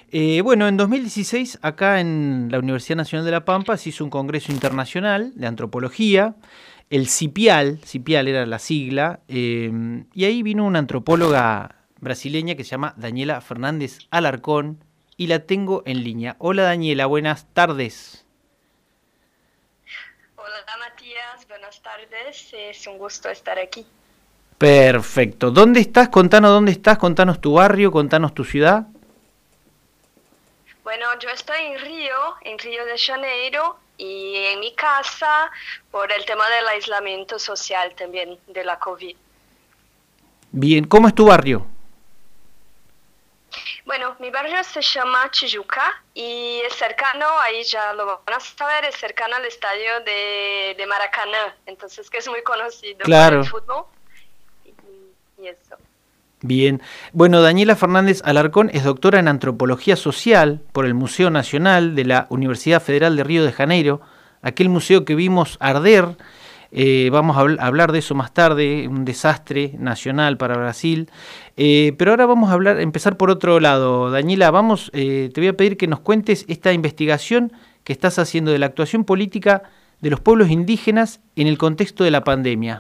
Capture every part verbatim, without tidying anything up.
Eh, bueno, en dos mil dieciséis, acá en la Universidad Nacional de La Pampa, se hizo un congreso internacional de antropología, el CIPIAL, CIPIAL era la sigla, eh, y ahí vino una antropóloga brasileña que se llama Daniela Fernández Alarcón, y la tengo en línea. Hola Daniela, buenas tardes. Hola Matías, buenas tardes, es un gusto estar aquí. Perfecto. ¿Dónde estás? Contanos dónde estás, contanos tu barrio, contanos tu ciudad. Bueno, yo estoy en Río, en Río de Janeiro, y en mi casa por el tema del aislamiento social también de la COVID. Bien, ¿cómo es tu barrio? Bueno, mi barrio se llama Tijuca y es cercano, ahí ya lo van a saber, es cercano al estadio de, de Maracaná, entonces que es muy conocido por el Claro. fútbol y, y eso. Bien. Bueno, Daniela Fernández Alarcón es doctora en Antropología Social por el Museo Nacional de la Universidad Federal de Río de Janeiro, aquel museo que vimos arder. Eh, vamos a habl- hablar de eso más tarde, un desastre nacional para Brasil. Eh, pero ahora vamos a hablar, empezar por otro lado. Daniela, vamos, eh, te voy a pedir que nos cuentes esta investigación que estás haciendo de la actuación política de los pueblos indígenas en el contexto de la pandemia.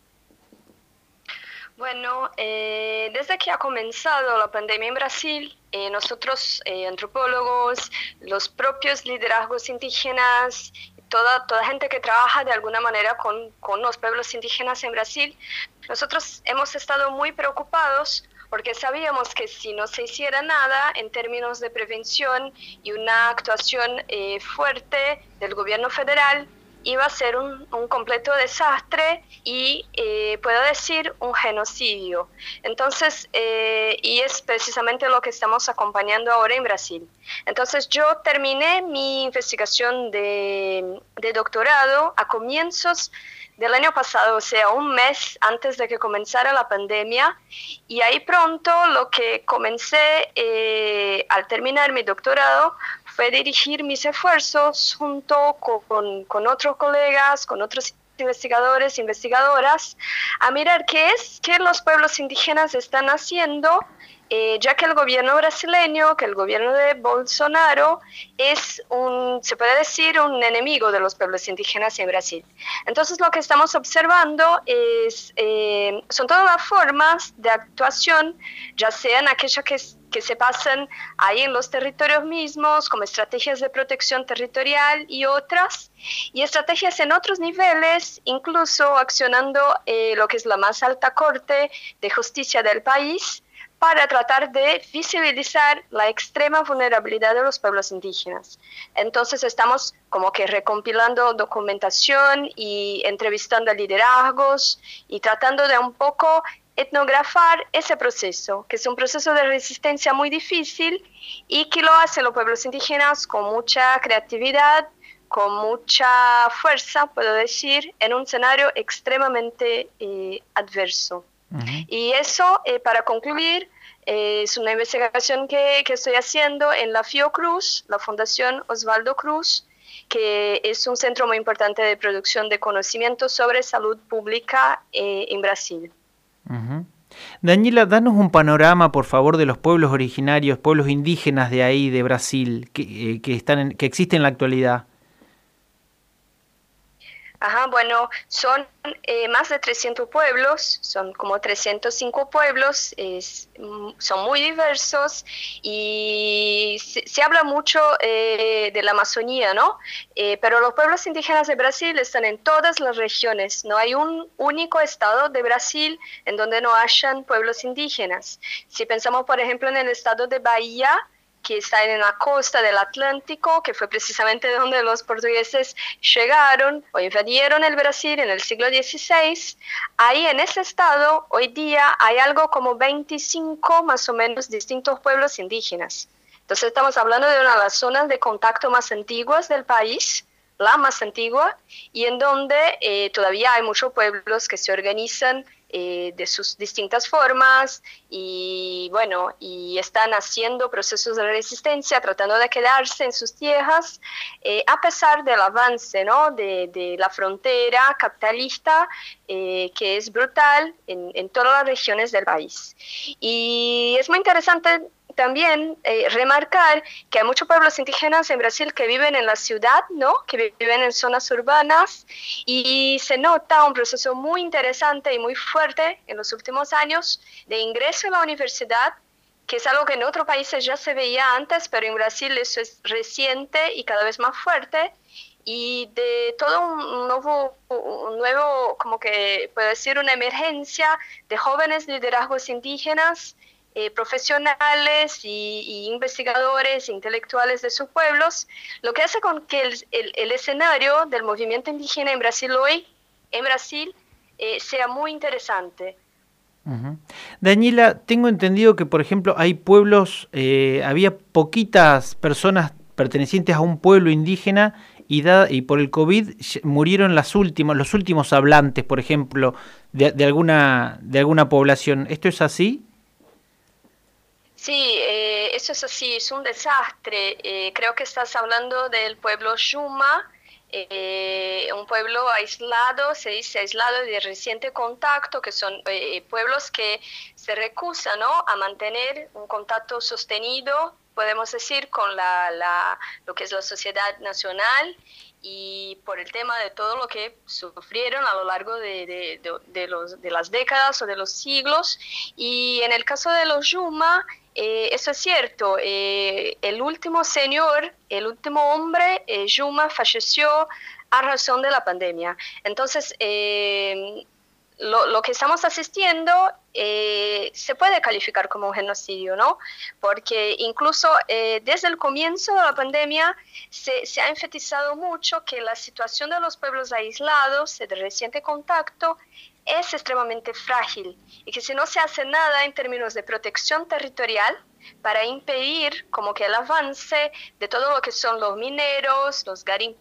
Bueno, eh, desde que ha comenzado la pandemia en Brasil, eh, nosotros, eh, antropólogos, los propios liderazgos indígenas, toda, toda gente que trabaja de alguna manera con, con los pueblos indígenas en Brasil, nosotros hemos estado muy preocupados porque sabíamos que si no se hiciera nada en términos de prevención y una actuación eh, fuerte del gobierno federal, iba a ser un, un completo desastre y eh, puedo decir un genocidio. Entonces, eh, y es precisamente lo que estamos acompañando ahora en Brasil. Entonces, yo terminé mi investigación de, de doctorado a comienzos del año pasado, o sea, un mes antes de que comenzara la pandemia, y ahí pronto lo que comencé eh, al terminar mi doctorado fue dirigir mis esfuerzos junto con, con otros colegas, con otros investigadores, investigadoras, a mirar qué es que los pueblos indígenas están haciendo, eh, ya que el gobierno brasileño, que el gobierno de Bolsonaro es un, se puede decir, un enemigo de los pueblos indígenas en Brasil. Entonces lo que estamos observando es, eh, son todas las formas de actuación, ya sean aquellas que que se pasan ahí en los territorios mismos, como estrategias de protección territorial y otras, y estrategias en otros niveles, incluso accionando eh, lo que es la más alta corte de justicia del país, para tratar de visibilizar la extrema vulnerabilidad de los pueblos indígenas. Entonces estamos como que recompilando documentación y entrevistando a liderazgos y tratando de un poco etnografar ese proceso, que es un proceso de resistencia muy difícil y que lo hacen los pueblos indígenas con mucha creatividad, con mucha fuerza, puedo decir, en un escenario extremadamente eh, adverso. Ujú. Y eso, eh, para concluir, eh, es una investigación que, que estoy haciendo en la Fiocruz, la Fundación Osvaldo Cruz, que es un centro muy importante de producción de conocimiento sobre salud pública eh, en Brasil. Ujú. Daniela, danos un panorama, por favor, de los pueblos originarios, pueblos indígenas de ahí, de Brasil, que, eh, que están en- que existen en la actualidad. Ajá, bueno, son eh, más de trescientos pueblos, son como trescientos cinco pueblos, es, mm, son muy diversos y se, se habla mucho eh, de la Amazonía, ¿no? Eh, pero los pueblos indígenas de Brasil están en todas las regiones, no hay un único estado de Brasil en donde no hayan pueblos indígenas. Si pensamos, por ejemplo, en el estado de Bahía, que está en la costa del Atlántico, que fue precisamente donde los portugueses llegaron o invadieron el Brasil en el siglo dieciséis. Ahí en ese estado hoy día hay algo como veinticinco más o menos distintos pueblos indígenas. Entonces estamos hablando de una de las zonas de contacto más antiguas del país, la más antigua, y en donde eh, todavía hay muchos pueblos que se organizan eh, de sus distintas formas y bueno, y están haciendo procesos de resistencia, tratando de quedarse en sus tierras, eh, a pesar del avance, ¿no? de, de la frontera capitalista, eh, que es brutal en, en todas las regiones del país. Y es muy interesante también eh, remarcar que hay muchos pueblos indígenas en Brasil que viven en la ciudad, ¿no? Que viven en zonas urbanas, y se nota un proceso muy interesante y muy fuerte en los últimos años de ingreso a la universidad, que es algo que en otros países ya se veía antes, pero en Brasil eso es reciente y cada vez más fuerte, y de todo un nuevo, un nuevo, como que puedo decir, una emergencia de jóvenes liderazgos indígenas, eh, profesionales y, y investigadores, intelectuales de sus pueblos, lo que hace con que el, el, el escenario del movimiento indígena en Brasil hoy, en Brasil, eh, sea muy interesante. Uh-huh. Daniela, tengo entendido que, por ejemplo, hay pueblos, eh, había poquitas personas pertenecientes a un pueblo indígena y, da, y por el COVID murieron las últimas, los últimos hablantes, por ejemplo, de, de, alguna, de alguna población. ¿Esto es así? Sí, eh, eso es así, es un desastre. Eh, creo que estás hablando del pueblo Yuma, eh, un pueblo aislado, se dice aislado de reciente contacto, que son eh, pueblos que se recusan, ¿no?, a mantener un contacto sostenido, podemos decir, con la, la, lo que es la sociedad nacional, y por el tema de todo lo que sufrieron a lo largo de, de, de, de, los, de las décadas o de los siglos. Y en el caso de los Yuma, eh, eso es cierto, eh, el último señor, el último hombre, eh, Yuma, falleció a razón de la pandemia. Entonces, eh, Lo, lo que estamos asistiendo eh, se puede calificar como un genocidio, ¿no? Porque incluso eh, desde el comienzo de la pandemia se, se ha enfatizado mucho que la situación de los pueblos aislados, de reciente contacto, es extremadamente frágil, y que si no se hace nada en términos de protección territorial para impedir como que el avance de todo lo que son los mineros, los garimpeiros,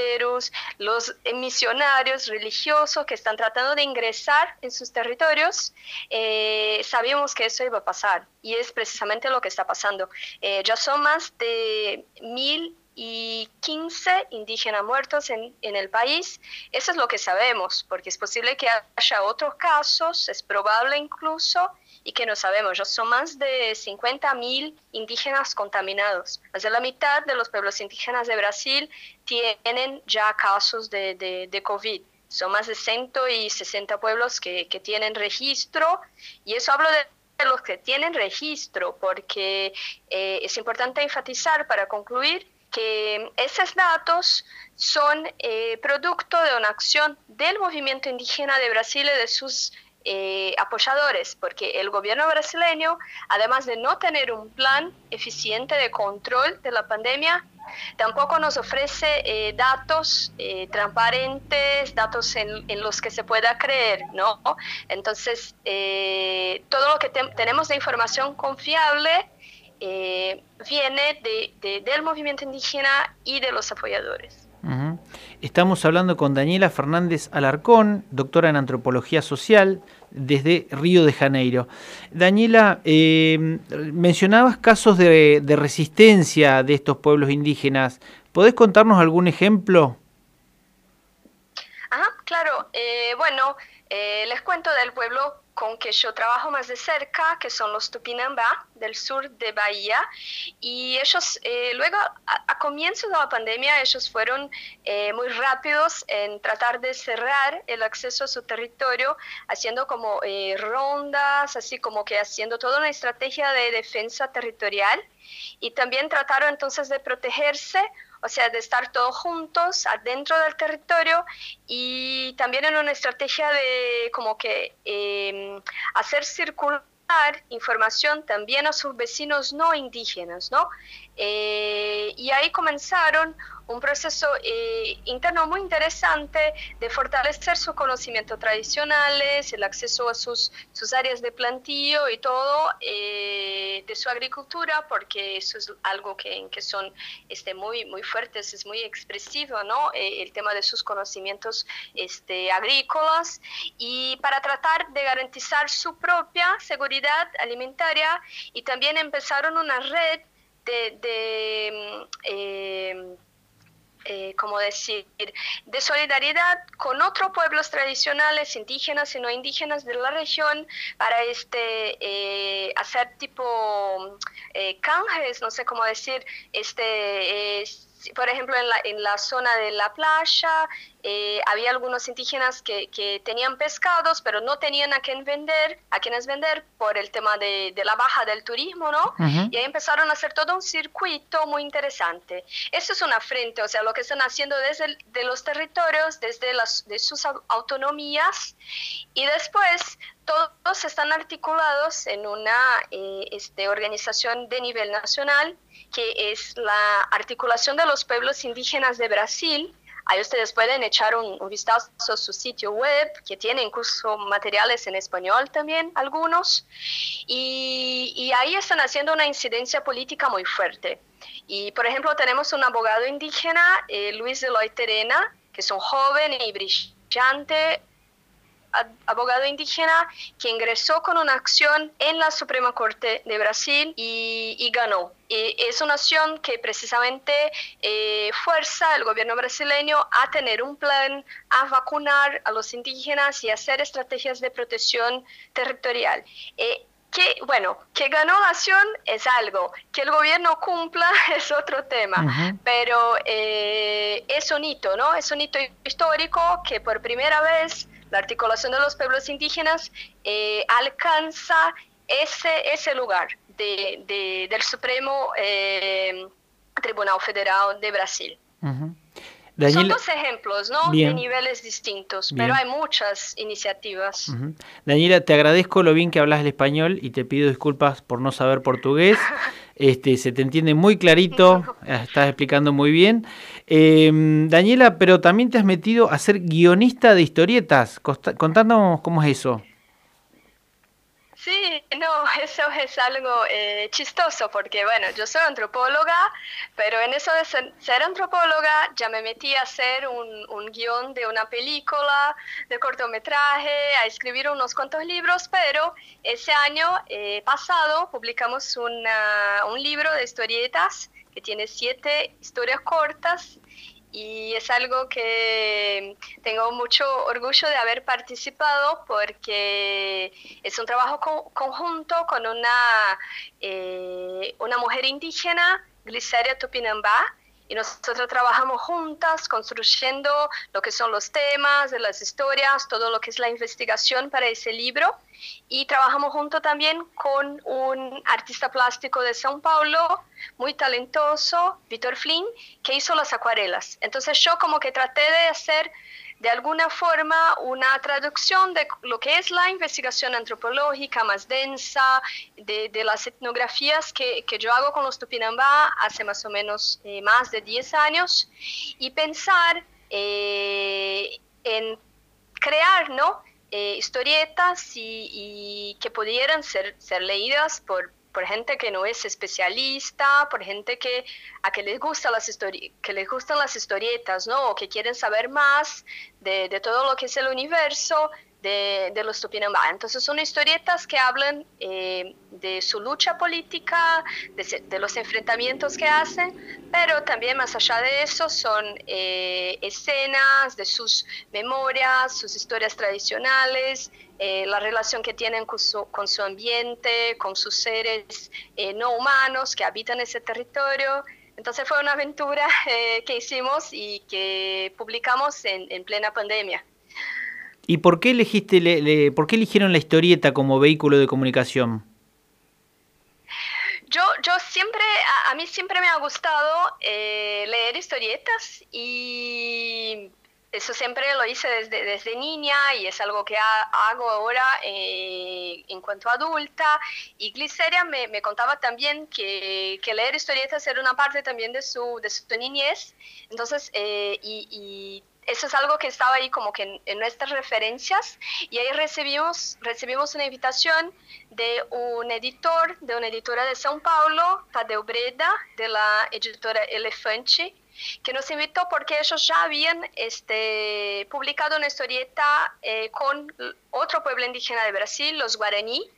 los misionarios religiosos que están tratando de ingresar en sus territorios, eh, sabíamos que eso iba a pasar, y es precisamente lo que está pasando. Eh, ya son más de mil y quince indígenas muertos en, en el país. Eso es lo que sabemos, porque es posible que haya otros casos, es probable incluso, y que no sabemos. Ya son más de cincuenta mil indígenas contaminados. Más de la mitad de los pueblos indígenas de Brasil tienen ya casos de, de, de COVID. Son más de ciento sesenta pueblos que, que tienen registro, y eso hablo de de los que tienen registro, porque eh, es importante enfatizar, para concluir, que esos datos son eh, producto de una acción del movimiento indígena de Brasil y de sus eh, apoyadores, porque el gobierno brasileño, además de no tener un plan eficiente de control de la pandemia, tampoco nos ofrece eh, datos eh, transparentes, datos en, en los que se pueda creer, ¿no? Entonces, eh, todo lo que te tenemos de información confiable eh, viene de, de, del movimiento indígena y de los apoyadores. Uh-huh. Estamos hablando con Daniela Fernández Alarcón, doctora en Antropología Social, desde Río de Janeiro. Daniela, eh, mencionabas casos de, de resistencia de estos pueblos indígenas. ¿Podés contarnos algún ejemplo? Ajá, claro. Eh, bueno, eh, les cuento del pueblo con que yo trabajo más de cerca, que son los Tupinambá, del sur de Bahía, y ellos eh, luego, a, a comienzos de la pandemia, ellos fueron eh, muy rápidos en tratar de cerrar el acceso a su territorio, haciendo como eh, rondas, así como que haciendo toda una estrategia de defensa territorial, y también trataron entonces de protegerse, o sea, de estar todos juntos adentro del territorio, y también en una estrategia de como que eh, hacer circular información también a sus vecinos no indígenas, ¿no? Eh, y ahí comenzaron un proceso eh, interno muy interesante de fortalecer sus conocimientos tradicionales, el acceso a sus, sus áreas de plantío y todo, eh, de su agricultura, porque eso es algo que, en que son este, muy, muy fuertes, es muy expresivo, ¿no? Eh, el tema de sus conocimientos este, agrícolas, y para tratar de garantizar su propia seguridad alimentaria, y también empezaron una red de, de eh, eh, como decir, de solidaridad con otros pueblos tradicionales, indígenas y no indígenas de la región, para este, eh, hacer tipo eh, canjes, no sé cómo decir, este... Eh, por ejemplo, en la, en la zona de la playa eh, había algunos indígenas que, que tenían pescados, pero no tenían a quién vender, a quienes vender por el tema de, de la baja del turismo, ¿no? Uh-huh. Y ahí empezaron a hacer todo un circuito muy interesante. Eso es una frente, o sea, lo que están haciendo desde el, de los territorios, desde las, de sus autonomías, y después todos están articulados en una eh, este, organización de nivel nacional, que es la Articulación de los Pueblos Indígenas de Brasil. Ahí ustedes pueden echar un, un vistazo a su sitio web, que tiene incluso materiales en español también, algunos. Y, y ahí están haciendo una incidencia política muy fuerte. Y, por ejemplo, tenemos un abogado indígena, eh, Luis Eloy Terena, que es un joven y brillante abogado indígena que ingresó con una acción en la Suprema Corte de Brasil y, y ganó. Y es una acción que precisamente eh, fuerza al gobierno brasileño a tener un plan, a vacunar a los indígenas y hacer estrategias de protección territorial. Eh, que, bueno, que ganó la acción es algo, que el gobierno cumpla es otro tema, uh-huh. pero eh, es un hito, ¿no? Es un hito histórico que por primera vez la Articulación de los Pueblos Indígenas eh, alcanza ese, ese lugar de, de, del Supremo eh, Tribunal Federal de Brasil. Uh-huh. Daniel... Son dos ejemplos, ¿no? Bien. De niveles distintos, Bien. pero hay muchas iniciativas. Uh-huh. Daniela, te agradezco lo bien que hablas el español y te pido disculpas por no saber portugués. Este, se te entiende muy clarito, no. Estás explicando muy bien. Eh, Daniela, pero también te has metido a ser guionista de historietas. Contanos cómo es eso. Sí, no, eso es algo eh, chistoso porque, bueno, yo soy antropóloga, pero en eso de ser, ser antropóloga ya me metí a hacer un, un guión de una película, de cortometraje, a escribir unos cuantos libros, pero ese año eh, pasado publicamos una, un libro de historietas que tiene siete historias cortas. Y es algo que tengo mucho orgullo de haber participado porque es un trabajo co- conjunto con una, eh, una mujer indígena, Gliceria Tupinambá, y nosotros trabajamos juntas construyendo lo que son los temas de las historias, todo lo que es la investigación para ese libro. Y trabajamos junto también con un artista plástico de São Paulo, muy talentoso, Vitor Flynn, que hizo las acuarelas. Entonces yo como que traté de hacer de alguna forma una traducción de lo que es la investigación antropológica más densa, de, de las etnografías que, que yo hago con los Tupinambá hace más o menos eh, más de diez años, y pensar eh, en crear, ¿no? Eh, historietas y, y que pudieran ser, ser leídas por, por gente que no es especialista, por gente que a que les gusta las histori- que les gustan las historietas, ¿no? O que quieren saber más de, de todo lo que es el universo de, de los Tupinambá. Entonces son historietas que hablan eh, de su lucha política, de, de los enfrentamientos que hacen, pero también más allá de eso son eh, escenas de sus memorias, sus historias tradicionales, eh, la relación que tienen con su, con su ambiente, con sus seres eh, no humanos que habitan ese territorio. Entonces fue una aventura eh, que hicimos y que publicamos en, en plena pandemia. ¿Y por qué elegiste, le, le, por qué eligieron la historieta como vehículo de comunicación? Yo, yo siempre, a, a mí siempre me ha gustado eh, leer historietas y eso siempre lo hice desde, desde niña y es algo que ha, hago ahora eh, en cuanto adulta. Y Gliceria me, me contaba también que, que leer historietas era una parte también de su, de su niñez. Entonces, eh, y, y eso es algo que estaba ahí como que en, en nuestras referencias, y ahí recibimos, recibimos una invitación de un editor, de una editora de São Paulo, Tadeu Breda, de la editora Elefante, que nos invitó porque ellos ya habían este, publicado una historieta eh, con otro pueblo indígena de Brasil, los guaraní,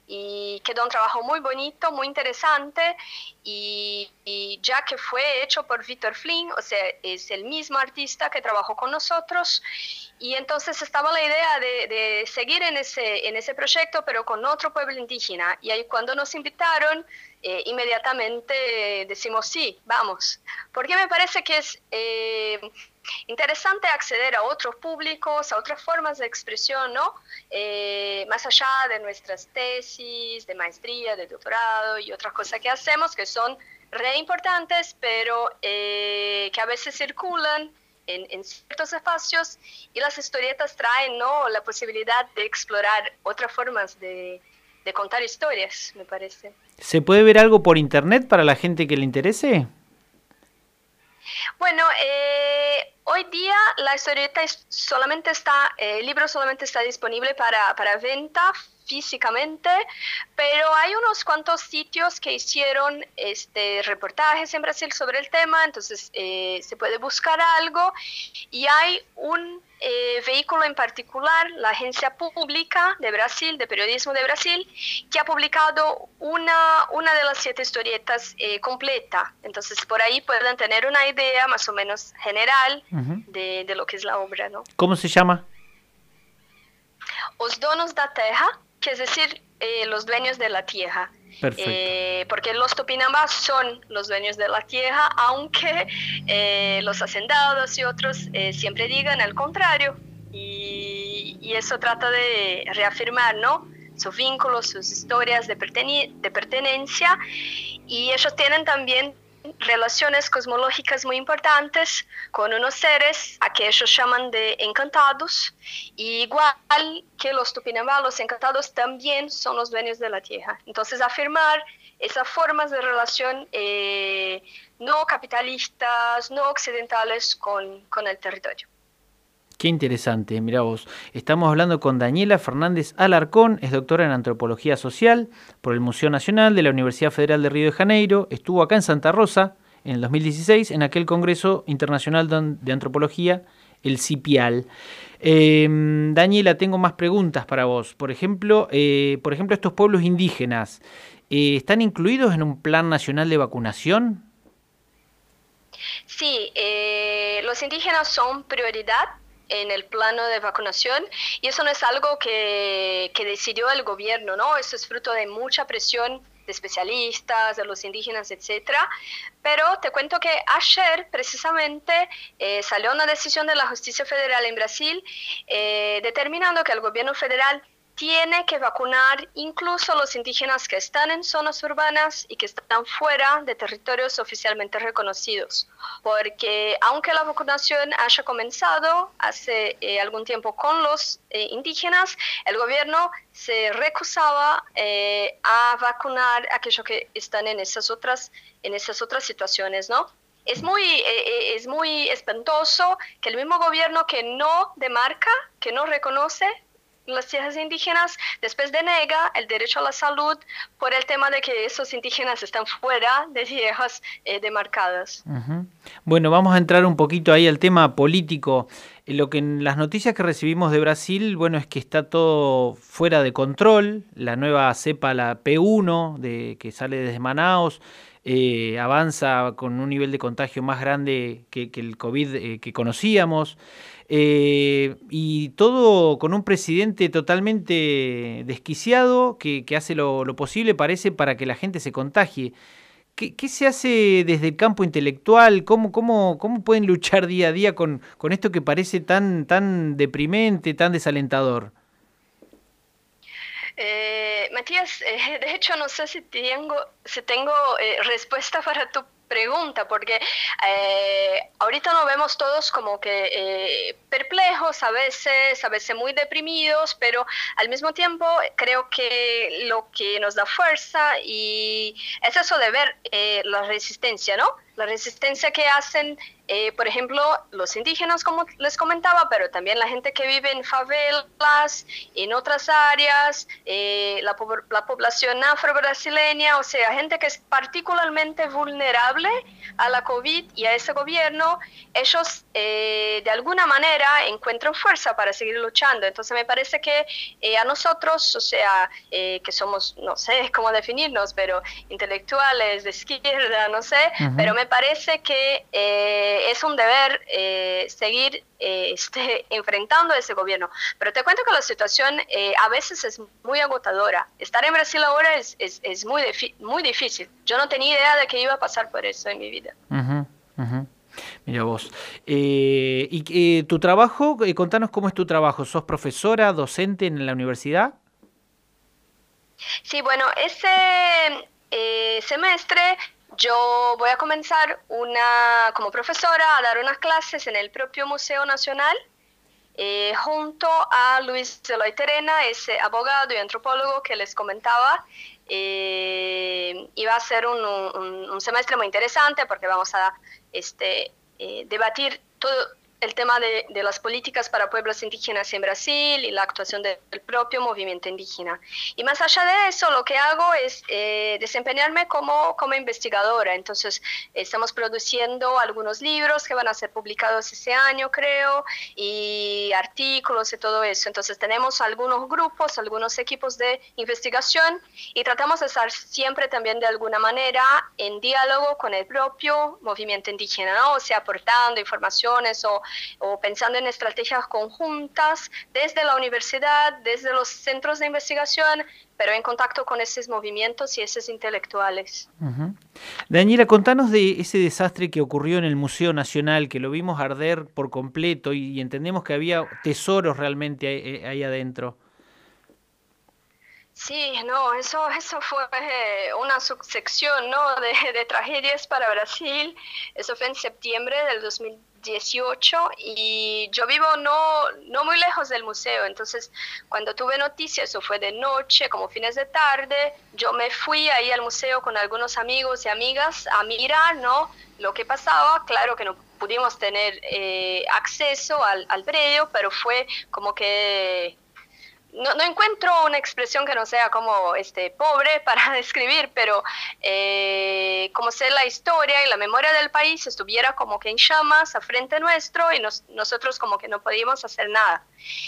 y quedó un trabajo muy bonito, muy interesante, y, y ya que fue hecho por Víctor Flynn, o sea, es el mismo artista que trabajó con nosotros, y entonces estaba la idea de, de seguir en ese, en ese proyecto, pero con otro pueblo indígena, y ahí cuando nos invitaron, eh, inmediatamente decimos sí, vamos, porque me parece que es... Eh, interesante acceder a otros públicos, a otras formas de expresión, ¿no? Eh, más allá de nuestras tesis, de maestría, de doctorado y otras cosas que hacemos que son re importantes, pero eh, que a veces circulan en, en ciertos espacios, y las historietas traen, ¿no?, la posibilidad de explorar otras formas de, de contar historias, me parece. ¿Se puede ver algo por internet para la gente que le interese? Bueno, eh, hoy día la historieta es, solamente está, eh, el libro solamente está disponible para, para venta físicamente, pero hay unos cuantos sitios que hicieron este, reportajes en Brasil sobre el tema, entonces eh, se puede buscar algo, y hay un eh, vehículo en particular, la Agencia Pública de Brasil, de Periodismo de Brasil, que ha publicado una, una de las siete historietas eh, completa, entonces por ahí pueden tener una idea más o menos general uh-huh. de, de lo que es la obra, ¿no? ¿Cómo se llama? Os Donos da Terra, que es decir, eh, los dueños de la tierra. Perfecto. Eh, porque los tupinambás son los dueños de la tierra, aunque eh, los hacendados y otros eh, siempre digan el contrario. Y, y eso trata de reafirmar, ¿no?, sus vínculos, sus historias de, perteni- de pertenencia. Y ellos tienen también relaciones cosmológicas muy importantes con unos seres a que ellos llaman de encantados, y igual que los tupinambá, los encantados también son los dueños de la tierra. Entonces afirmar esas formas de relación eh, no capitalistas, no occidentales con, con el territorio. Qué interesante, mirá vos. Estamos hablando con Daniela Fernández Alarcón, es doctora en Antropología Social por el Museo Nacional de la Universidad Federal de Río de Janeiro. Estuvo acá en Santa Rosa en el dos mil dieciséis en aquel Congreso Internacional de Antropología, el CIPIAL. Eh, Daniela, tengo más preguntas para vos. Por ejemplo, eh, por ejemplo estos pueblos indígenas, eh, ¿están incluidos en un plan nacional de vacunación? Sí, eh, los indígenas son prioridad en el plano de vacunación, y eso no es algo que, que decidió el gobierno, ¿no? Eso es fruto de mucha presión de especialistas, de los indígenas, etcétera. Pero te cuento que ayer precisamente eh, salió una decisión de la Justicia Federal en Brasil eh, determinando que el gobierno federal tiene que vacunar incluso los indígenas que están en zonas urbanas y que están fuera de territorios oficialmente reconocidos, porque aunque la vacunación haya comenzado hace eh, algún tiempo con los eh, indígenas, el gobierno se recusaba eh, a vacunar a aquellos que están en esas otras, en esas otras situaciones, ¿no? Es muy, eh, es muy espantoso que el mismo gobierno que no demarca, que no reconoce las tierras indígenas, después denega el derecho a la salud por el tema de que esos indígenas están fuera de tierras eh, demarcadas. Uh-huh. Bueno, vamos a entrar un poquito ahí al tema político. Lo que en las noticias que recibimos de Brasil, bueno, es que está todo fuera de control. La nueva cepa, la P uno, de, que sale desde Manaus, eh, avanza con un nivel de contagio más grande que, que el COVID eh, que conocíamos. Eh, y todo con un presidente totalmente desquiciado que, que hace lo, lo posible, parece, para que la gente se contagie. ¿Qué, qué se hace desde el campo intelectual? ¿Cómo, cómo, cómo pueden luchar día a día con, con esto que parece tan, tan deprimente, tan desalentador? Eh, Matías, eh, de hecho no sé si tengo, si tengo eh, respuesta para tu pregunta, porque eh, ahorita nos vemos todos como que eh, perplejos a veces, a veces muy deprimidos, pero al mismo tiempo creo que lo que nos da fuerza y es eso de ver eh, la resistencia, ¿no? la resistencia que hacen, eh, por ejemplo, los indígenas, como les comentaba, pero también la gente que vive en favelas, en otras áreas, eh, la, la población afro-brasileña, o sea, gente que es particularmente vulnerable a la COVID y a ese gobierno. Ellos eh, de alguna manera encuentran fuerza para seguir luchando. Entonces me parece que eh, a nosotros, o sea, eh, que somos, no sé cómo definirnos, pero intelectuales de izquierda, no sé, uh-huh. pero me parece que eh, es un deber eh, seguir eh, este, enfrentando a ese gobierno. Pero te cuento que la situación eh, a veces es muy agotadora. Estar en Brasil ahora es, es, es muy, muy difícil. Yo no tenía idea de que iba a pasar por eso en mi vida. Uh-huh, uh-huh. Mira vos. Eh, ¿Y eh, tu trabajo? Eh, contanos cómo es tu trabajo. ¿Sos profesora, docente en la universidad? Sí, bueno, ese eh, semestre yo voy a comenzar una, como profesora a dar unas clases en el propio Museo Nacional eh, junto a Luis Eloy Terena, ese abogado y antropólogo que les comentaba. Eh, y va a ser un, un, un semestre muy interesante porque vamos a este, eh, debatir todo el tema de, de las políticas para pueblos indígenas en Brasil y la actuación de, del propio movimiento indígena. Y más allá de eso, lo que hago es eh, desempeñarme como, como investigadora. Entonces, estamos produciendo algunos libros que van a ser publicados ese año, creo, y artículos y todo eso. Entonces, tenemos algunos grupos, algunos equipos de investigación y tratamos de estar siempre también de alguna manera en diálogo con el propio movimiento indígena, ¿no? O sea, aportando informaciones o o pensando en estrategias conjuntas desde la universidad, desde los centros de investigación, pero en contacto con esos movimientos y esos intelectuales. Uh-huh. Daniela, contanos de ese desastre que ocurrió en el Museo Nacional, que lo vimos arder por completo y, y entendemos que había tesoros realmente ahí, ahí adentro. Sí, no, eso, eso fue eh, una sucesión, ¿no? de, de tragedias para Brasil. Eso fue en septiembre del dos mil dieciocho y yo vivo no, no muy lejos del museo, entonces cuando tuve noticias, eso fue de noche, como fines de tarde, yo me fui ahí al museo con algunos amigos y amigas a mirar, ¿no? Lo que pasaba. Claro que no pudimos tener eh, acceso al, al predio, pero fue como que No, no encuentro una expresión que no sea como este, pobre para describir, pero eh, como si la historia y la memoria del país estuviera como que en llamas a frente nuestro y nos, nosotros como que no podíamos hacer nada.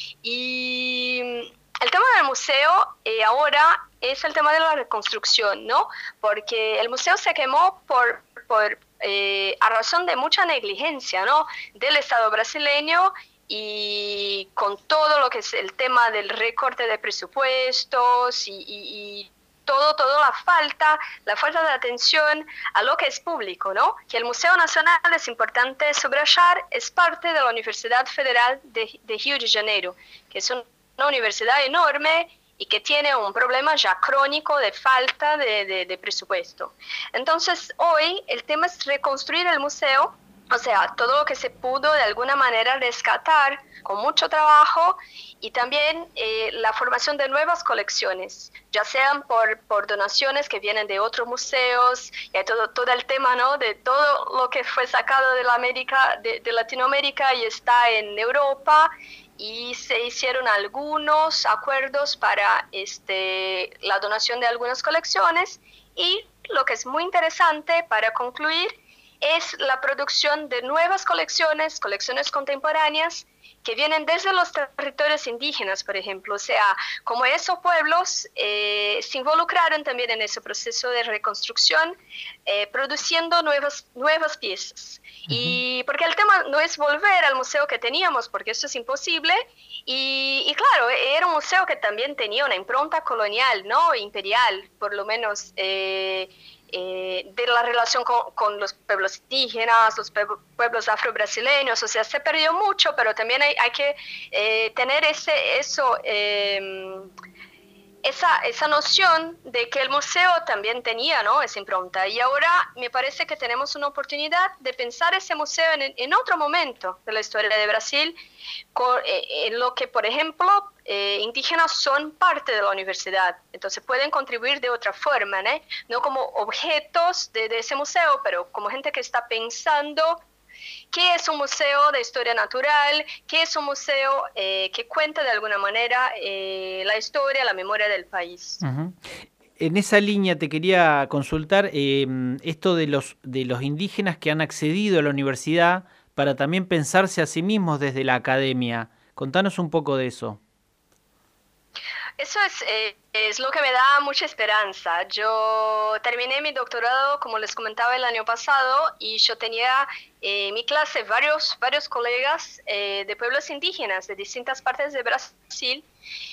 Y el tema del museo eh, ahora es el tema de la reconstrucción, ¿no? Porque el museo se quemó por, por eh, a razón de mucha negligencia, ¿no? Del Estado brasileño, y con todo lo que es el tema del recorte de presupuestos y, y, y todo, toda la falta, la falta de atención a lo que es público, ¿no? Que el Museo Nacional, es importante subrayar, es parte de la Universidad Federal de, de Río de Janeiro, que es una universidad enorme y que tiene un problema ya crónico de falta de, de, de presupuesto. Entonces, hoy el tema es reconstruir el museo. O sea, todo lo que se pudo de alguna manera rescatar con mucho trabajo y también eh, la formación de nuevas colecciones, ya sean por, por donaciones que vienen de otros museos, y hay todo, todo el tema, ¿no? De todo lo que fue sacado de, la América, de, de Latinoamérica y está en Europa, y se hicieron algunos acuerdos para este, la donación de algunas colecciones. Y lo que es muy interesante para concluir es la producción de nuevas colecciones, colecciones contemporáneas, que vienen desde los territorios indígenas, por ejemplo. O sea, como esos pueblos eh, se involucraron también en ese proceso de reconstrucción, eh, produciendo nuevas, nuevas piezas. Uh-huh. Y porque el tema no es volver al museo que teníamos, porque eso es imposible, y, y claro, era un museo que también tenía una impronta colonial, ¿no? Imperial, por lo menos, eh, Eh, de la relación con, con los pueblos indígenas, los pueblos afro-brasileños. O sea, se perdió mucho, pero también hay, hay que eh, tener ese, eso, eh, esa, esa noción de que el museo también tenía, ¿no?, esa impronta. Y ahora me parece que tenemos una oportunidad de pensar ese museo en, en otro momento de la historia de Brasil, con, eh, en lo que, por ejemplo, eh, indígenas son parte de la universidad, entonces pueden contribuir de otra forma, ¿no?, no como objetos de, de ese museo, pero como gente que está pensando qué es un museo de historia natural, qué es un museo eh, que cuenta de alguna manera eh, la historia, la memoria del país. Uh-huh. En esa línea te quería consultar eh, esto de los, de los indígenas que han accedido a la universidad para también pensarse a sí mismos desde la academia. Contanos un poco de eso. Eso es, eh, es lo que me da mucha esperanza. Yo terminé mi doctorado, como les comentaba, el año pasado, y yo tenía en eh, mi clase varios, varios colegas eh, de pueblos indígenas de distintas partes de Brasil,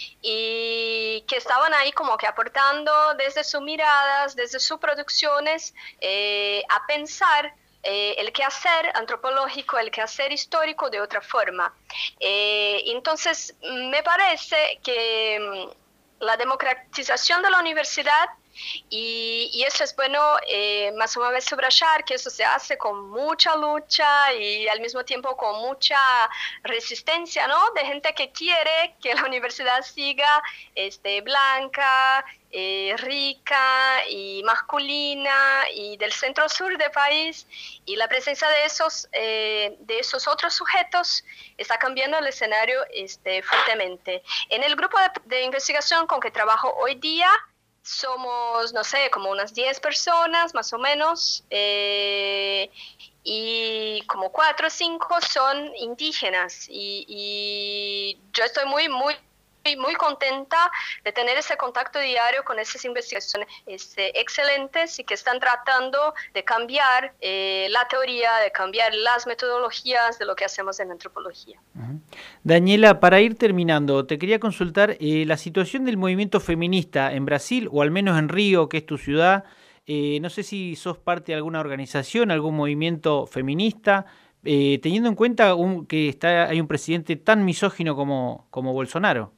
y que estaban ahí como que aportando desde sus miradas, desde sus producciones, eh, a pensar Eh, el quehacer antropológico, el quehacer histórico de otra forma. Eh, entonces, me parece que mm, la democratización de la universidad, y, y eso es bueno, eh, más una vez subrayar que eso se hace con mucha lucha y al mismo tiempo con mucha resistencia, ¿no?, de gente que quiere que la universidad siga este, blanca, Eh, rica y masculina y del centro sur del país, y la presencia de esos, eh, de esos otros sujetos está cambiando el escenario este, fuertemente. En el grupo de, de investigación con que trabajo hoy día somos, no sé, como unas diez personas más o menos, eh, y como cuatro o cinco son indígenas, y, y yo estoy muy, muy muy contenta de tener ese contacto diario con esas investigaciones este, excelentes y que están tratando de cambiar eh, la teoría, de cambiar las metodologías de lo que hacemos en antropología. Uh-huh. Daniela, para ir terminando, te quería consultar eh, la situación del movimiento feminista en Brasil, o al menos en Río, que es tu ciudad. Eh, no sé si sos parte de alguna organización, algún movimiento feminista, eh, teniendo en cuenta un, que está, hay un presidente tan misógino como, como Bolsonaro.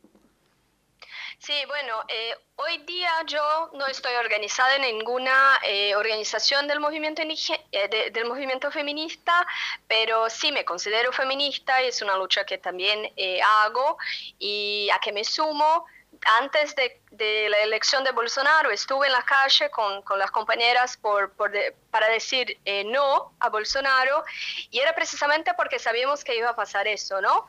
Sí, bueno, eh, hoy día yo no estoy organizada en ninguna eh, organización del movimiento, eh, de, del movimiento feminista, pero sí me considero feminista y es una lucha que también eh, hago y a que me sumo. Antes de, de la elección de Bolsonaro estuve en la calle con, con las compañeras por, por de, para decir eh, no a Bolsonaro, y era precisamente porque sabíamos que iba a pasar eso, ¿no?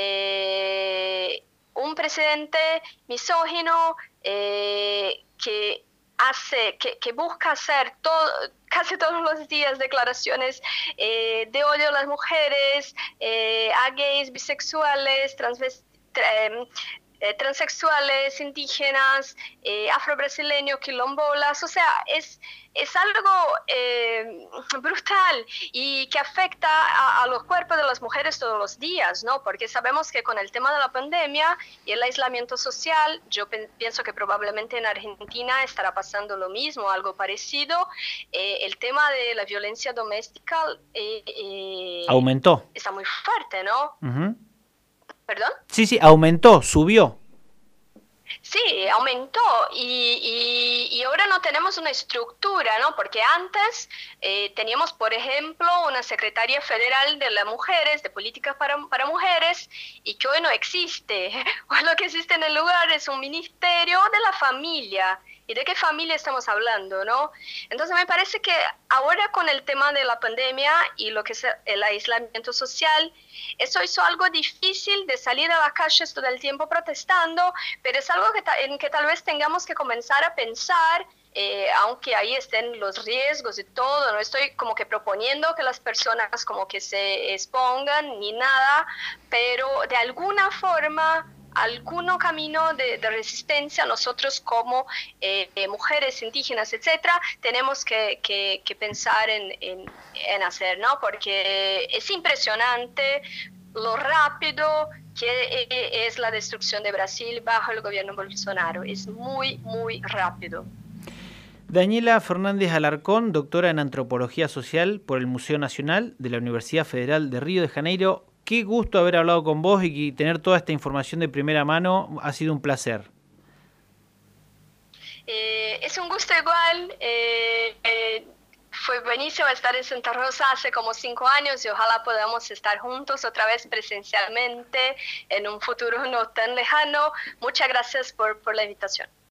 Eh, un presidente misógino eh, que hace, que, que busca hacer todo, casi todos los días declaraciones eh, de odio a las mujeres, eh, a gays, bisexuales, transvestis, eh, eh, transexuales, indígenas, eh, afrobrasileños, quilombolas, o sea, es, es algo eh, brutal y que afecta a, a los cuerpos de las mujeres todos los días, ¿no? Porque sabemos que con el tema de la pandemia y el aislamiento social, yo pienso que probablemente en Argentina estará pasando lo mismo, algo parecido. Eh, el tema de la violencia doméstica eh, eh, aumentó. Está muy fuerte, ¿no? Uh-huh. ¿Perdón? Sí, sí, aumentó, subió. Sí, aumentó y, y, y ahora no tenemos una estructura, ¿no? Porque antes eh, teníamos, por ejemplo, una Secretaría Federal de las Mujeres, de Políticas para, para Mujeres, y que hoy no existe. Hoy lo que existe en el lugar es un Ministerio de la Familia. ¿Y de qué familia estamos hablando, no? Entonces me parece que ahora con el tema de la pandemia y lo que es el aislamiento social, eso hizo algo difícil de salir a las calles todo el tiempo protestando, pero es algo que en que tal vez tengamos que comenzar a pensar, eh, aunque ahí estén los riesgos y todo, no estoy como que proponiendo que las personas como que se expongan ni nada, pero de alguna forma algún camino de, de resistencia nosotros como eh, eh, mujeres indígenas, etcétera, tenemos que, que, que pensar en, en, en hacer, ¿no? Porque es impresionante lo rápido que es la destrucción de Brasil bajo el gobierno Bolsonaro. Es muy, muy rápido. Daniela Fernández Alarcón, doctora en Antropología Social por el Museo Nacional de la Universidad Federal de Río de Janeiro. Qué gusto haber hablado con vos y tener toda esta información de primera mano. Ha sido un placer. Eh, es un gusto igual. Eh, eh, fue buenísimo estar en Santa Rosa hace como cinco años y ojalá podamos estar juntos otra vez presencialmente en un futuro no tan lejano. Muchas gracias por, por la invitación.